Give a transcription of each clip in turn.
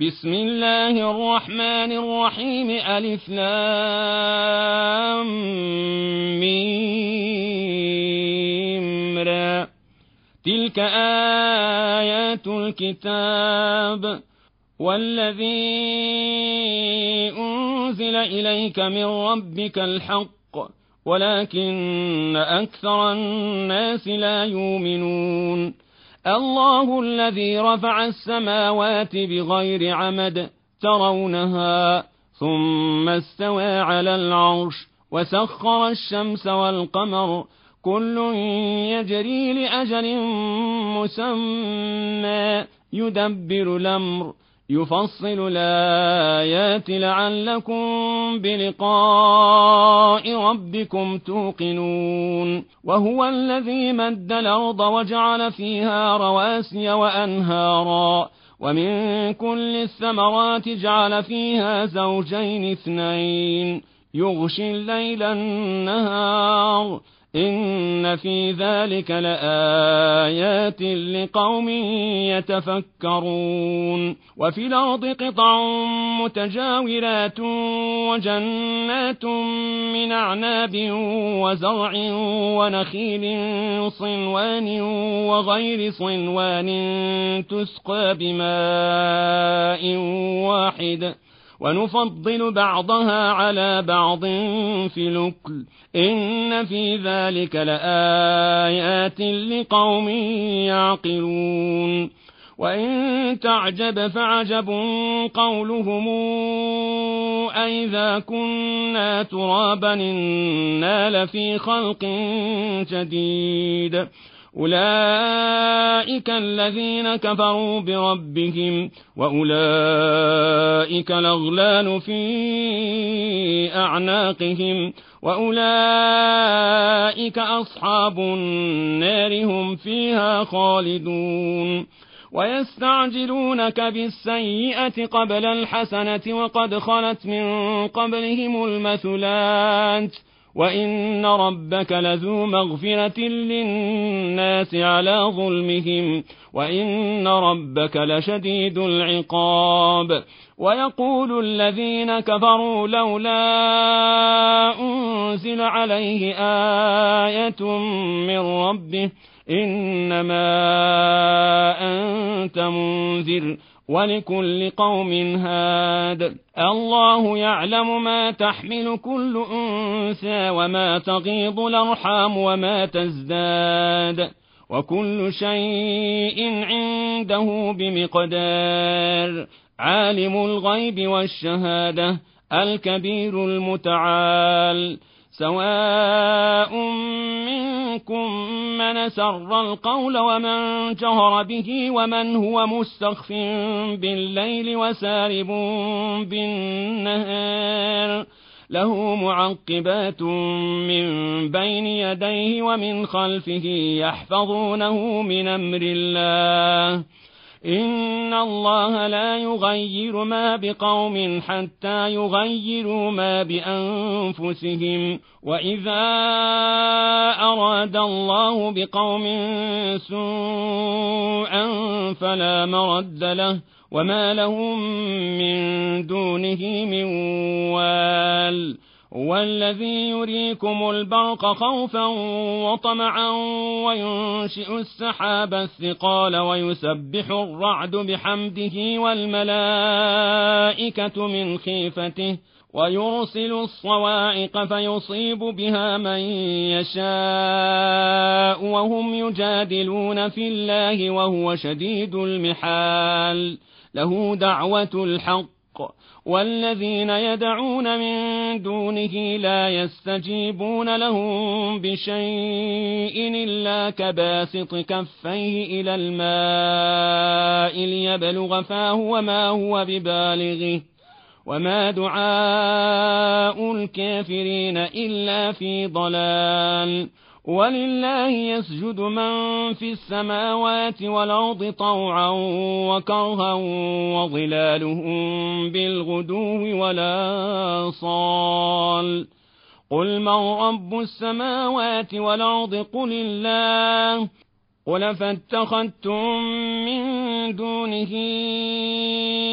بسم الله الرحمن الرحيم ألف لام ميم را تلك آيات الكتاب والذي أنزل إليك من ربك الحق ولكن أكثر الناس لا يؤمنون الله الذي رفع السماوات بغير عمد ترونها ثم استوى على العرش وسخر الشمس والقمر كل يجري لأجل مسمى يدبر الأمر يفصل الآيات لعلكم بلقاء ربكم توقنون وهو الذي مد الأرض وجعل فيها رواسي وأنهارا ومن كل الثمرات جعل فيها زوجين اثنين يغشي الليل النهار إن في ذلك لآيات لقوم يتفكرون وفي الأرض قطع متجاورات وجنات من أعناب وزرع ونخيل صنوان وغير صنوان تسقى بماء واحد ونفضل بعضها على بعض في الأكل إن في ذلك لآيات لقوم يعقلون وإن تعجب فعجب قولهم أئذا كنا ترابا إنا لفي خلق جديد أولئك الذين كفروا بربهم وأولئك الأغلال في أعناقهم وأولئك أصحاب النار هم فيها خالدون ويستعجلونك بالسيئة قبل الحسنة وقد خلت من قبلهم المثلات وإن ربك لذو مغفرة للناس على ظلمهم وإن ربك لشديد العقاب ويقول الذين كفروا لولا أنزل عليه آية من ربه إنما أنت منذر ولكل قوم هاد الله يعلم ما تحمل كل أنثى وما تغيض الأرحام وما تزداد وكل شيء عنده بمقدار عالم الغيب والشهادة الكبير المتعال سواء منكم من سر القول ومن جهر به ومن هو مستخف بالليل وسارب بالنهار له معقبات من بين يديه ومن خلفه يحفظونه من أمر الله إن الله لا يغير ما بقوم حتى يغيروا ما بأنفسهم وإذا أراد الله بقوم سوءا فلا مرد له وما لهم من دونه من وال والذي يريكم البرق خوفا وطمعا وينشئ السحاب الثقال ويسبح الرعد بحمده والملائكة من خيفته ويرسل الصواعق فيصيب بها من يشاء وهم يجادلون في الله وهو شديد المحال له دعوة الحق والذين يدعون من دونه لا يستجيبون لهم بشيء إلا كباسط كفيه إلى الماء ليبلغ فاه وما هو ببالغه وما دعاء الكافرين إلا في ضلال ولله يسجد من في السماوات والأرض طوعا وكرها وظلالهم بالغدو ولا صال قل من رب السماوات والأرض قل الله قل فاتخذتم من دونه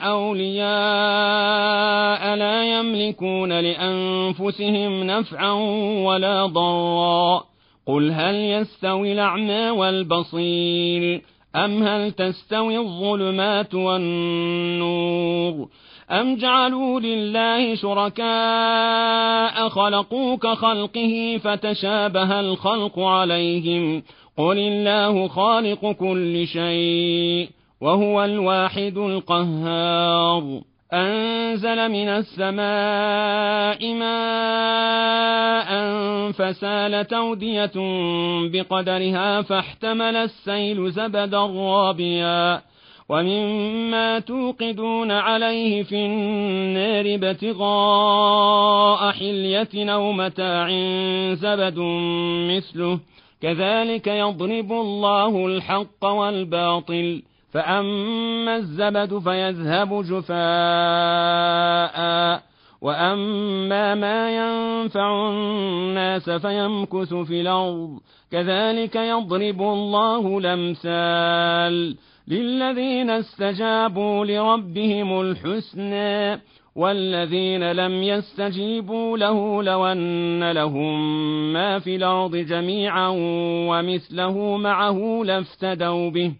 أولياء لا يملكون لأنفسهم نفعا ولا ضرا قل هل يستوي الأعمى والبصير أم هل تستوي الظلمات والنور أم جعلوا لله شركاء خلقوا كخلقه فتشابه الخلق عليهم قل الله خالق كل شيء وهو الواحد القهار أنزل من السماء ماء فسالت أودية بقدرها فاحتمل السيل زبدا رابيا ومما توقدون عليه في النار ابتغاء حلية أو متاع زبد مثله كذلك يضرب الله الحق والباطل فأما الزبد فيذهب جفاء وأما ما ينفع الناس فيمكث في الأرض كذلك يضرب الله الأمثال للذين استجابوا لربهم الحسنى والذين لم يستجيبوا له لو أن لهم ما في الأرض جميعا ومثله معه لافتدوا به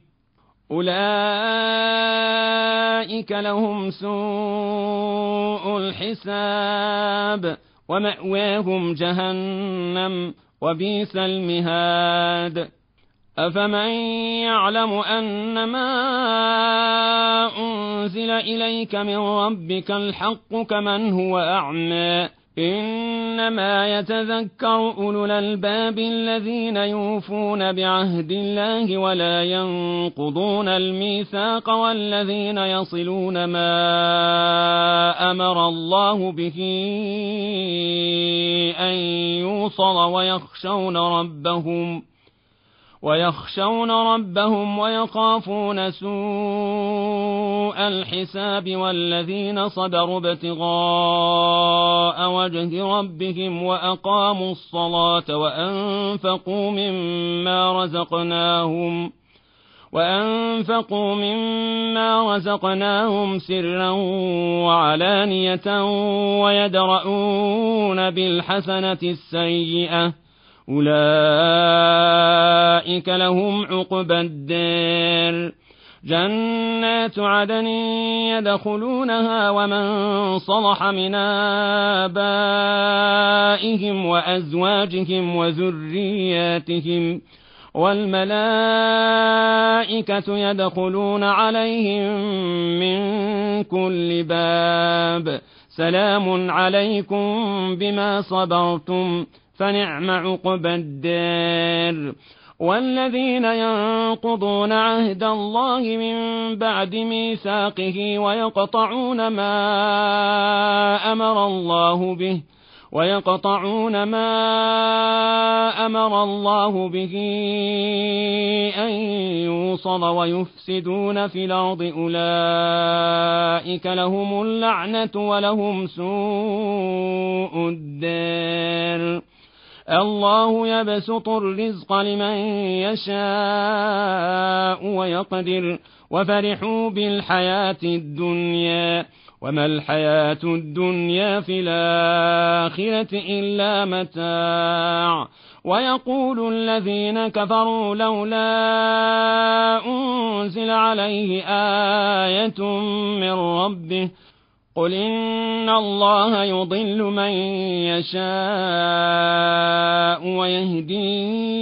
أولئك لهم سوء الحساب ومأواهم جهنم وبئس المهاد أفمن يعلم أنما أنزل إليك من ربك الحق كمن هو أعمى إنما يتذكر أولو الألباب الذين يوفون بعهد الله ولا ينقضون الميثاق والذين يصلون ما أمر الله به أن يوصل ويخشون ربهم ويخافون سوء الحساب والذين صبروا ابتغاء وجه ربهم وأقاموا الصلاة وأنفقوا مما رزقناهم سرا وعلانية ويدرؤون بالحسنة السيئة أولئك لهم عقبى الدار جنات عدن يدخلونها ومن صلح من آبائهم وأزواجهم وذرياتهم والملائكة يدخلون عليهم من كل باب سلام عليكم بما صبرتم فنعم عقبى الدار والذين ينقضون عهد الله من بعد ميثاقه ويقطعون ما أمر الله به أن يوصل ويفسدون في الأرض أولئك لهم اللعنة ولهم سوء الدار الله يبسط الرزق لمن يشاء ويقدر وفرحوا بالحياة الدنيا وما الحياة الدنيا في الآخرة إلا متاع ويقول الذين كفروا لولا أنزل عليه آية من ربه قل إن الله يضل من يشاء ويهدي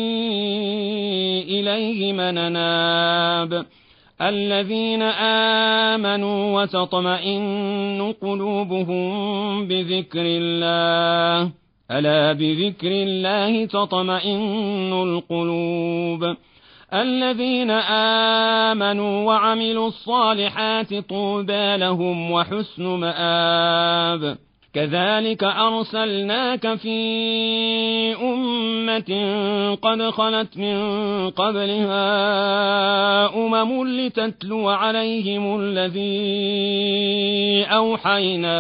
إليه من أناب الذين آمنوا وتطمئن قلوبهم بذكر الله ألا بذكر الله تطمئن القلوب الذين آمنوا وعملوا الصالحات طوبى لهم وحسن مآب كذلك أرسلناك في أمة قد خلت من قبلها لتتلو عليهم الذي أوحينا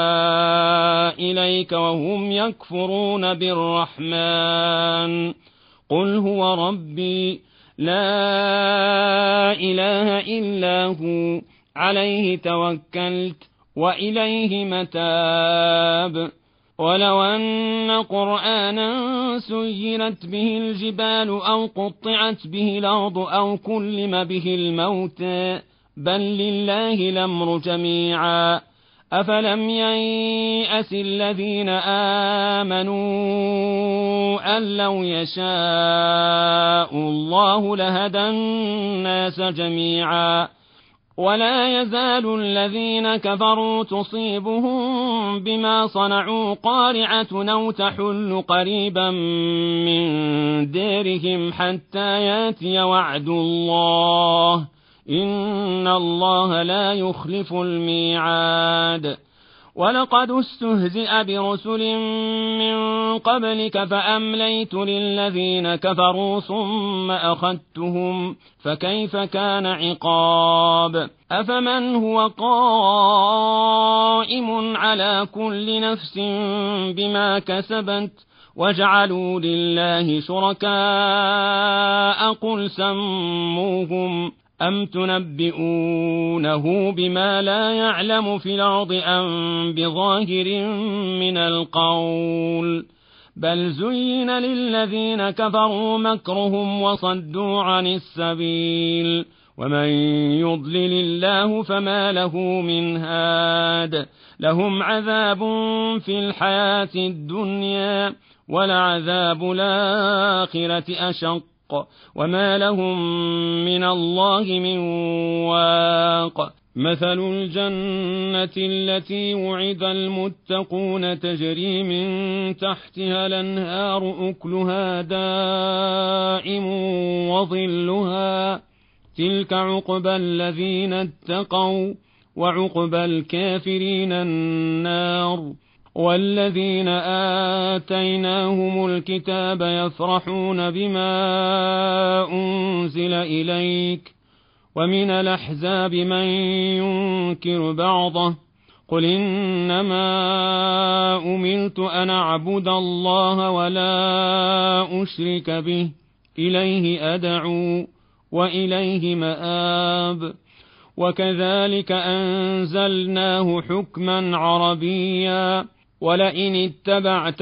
إليك وهم يكفرون بالرحمن قل هو ربي لا إله إلا هو عليه توكلت وإليه متاب. ولو أن قرآنا سيرت به الجبال أو قطعت به الأرض أو كلم به الموتى بل لله الأمر جميعا. أفلم ييأس الذين آمنوا أن لو يشاء الله لهدى الناس جميعا. ولا يزال الذين كفروا تصيبهم بما صنعوا قارعة أو تحل قريبا من ديرهم حتى ياتي وعد الله إن الله لا يخلف الميعاد. ولقد استهزئ برسل من قبلك فأمليت للذين كفروا ثم أخذتهم فكيف كان عقاب. أفمن هو قائم على كل نفس بما كسبت وجعلوا لله شركاء قل سموهم أم تنبئونه بما لا يعلم في الأرض أم بظاهر من القول بل زين للذين كفروا مكرهم وصدوا عن السبيل ومن يضلل الله فما له من هاد. لهم عذاب في الحياة الدنيا ولعذاب الآخرة أشق وما لهم من الله من واق. مثل الجنة التي وعد المتقون تجري من تحتها الأنهار أكلها دائم وظلها تلك عقبى الذين اتقوا وعقبى الكافرين النار. والذين آتيناهم الكتاب يفرحون بما أنزل إليك ومن الأحزاب من ينكر بعضه قل إنما أمرت أن أعبد الله ولا أشرك به إليه أدعو وإليه مآب. وكذلك أنزلناه حكما عربيا ولئن اتبعت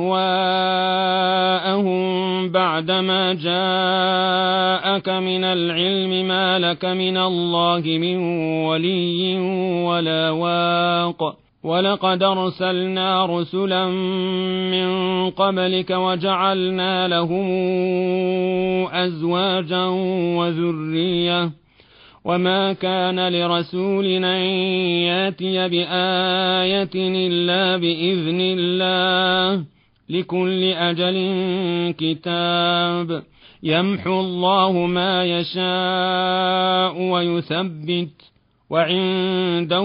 أهواءهم بعدما جاءك من العلم ما لك من الله من ولي ولا واق. ولقد أرسلنا رسلا من قبلك وجعلنا لهم أزواجا وذرية وما كان لرسول أن ياتي بآية إلا بإذن الله لكل أجل كتاب. يمحو الله ما يشاء ويثبت وعنده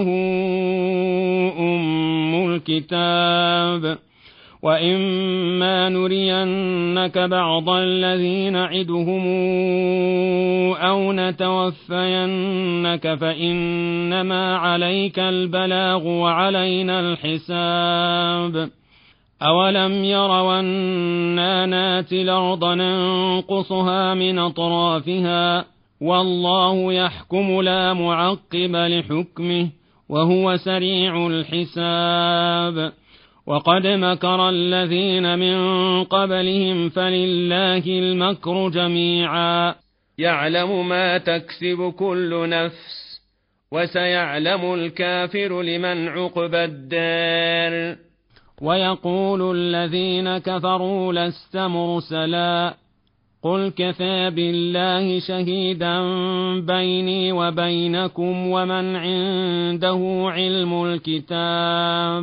أم الكتاب. وإما نرينك بعض الذين نعدهم أو نتوفينك فإنما عليك البلاغ وعلينا الحساب. أولم يروا أنا ناتي الأرض ننقصها من أطرافها والله يحكم لا معقب لحكمه وهو سريع الحساب. وقد مكر الذين من قبلهم فلله المكر جميعا يعلم ما تكسب كل نفس وسيعلم الكافر لمن عقبى الدار. ويقول الذين كفروا لست مرسلا قل كفى بالله شهيدا بيني وبينكم ومن عنده علم الكتاب.